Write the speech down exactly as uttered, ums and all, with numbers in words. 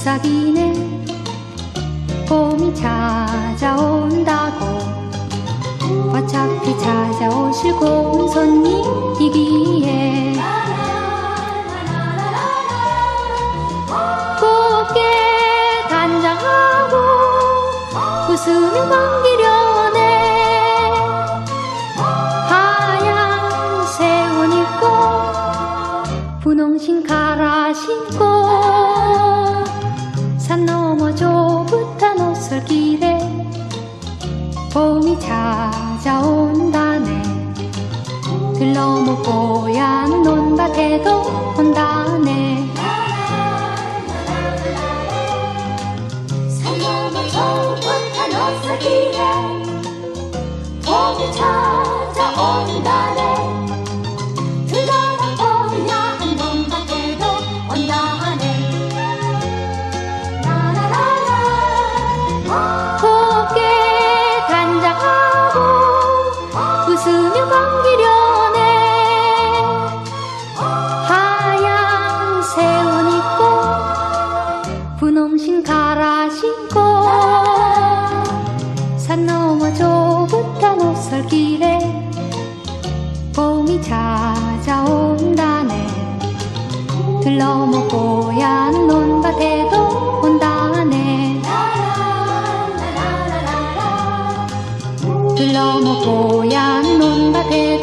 속삭이네. 봄이 찾아온다고. 어차피 찾아오실 고운 손님이기에 곱게 단장하고 웃으며 반기려네. 하얀 새 옷 입고 분홍신 갈아 신고 산 너머 좁은 오솔길에 봄이 찾아온다네. 들러먹 뽀얀 논밭에도 온다네. 산 너머 좁은 오솔길에 봄이 찾아온다네. 들러먹 뽀얀 논밭에도 온다네. 웃으며 반기려네. 하얀 새 옷 입고 분홍신 갈아 신고 산 너머 좁은 오솔길에 봄이 찾아온다네. 들러먹 뽀얀 논밭에도 온다네. 들러먹 뽀얀 논밭에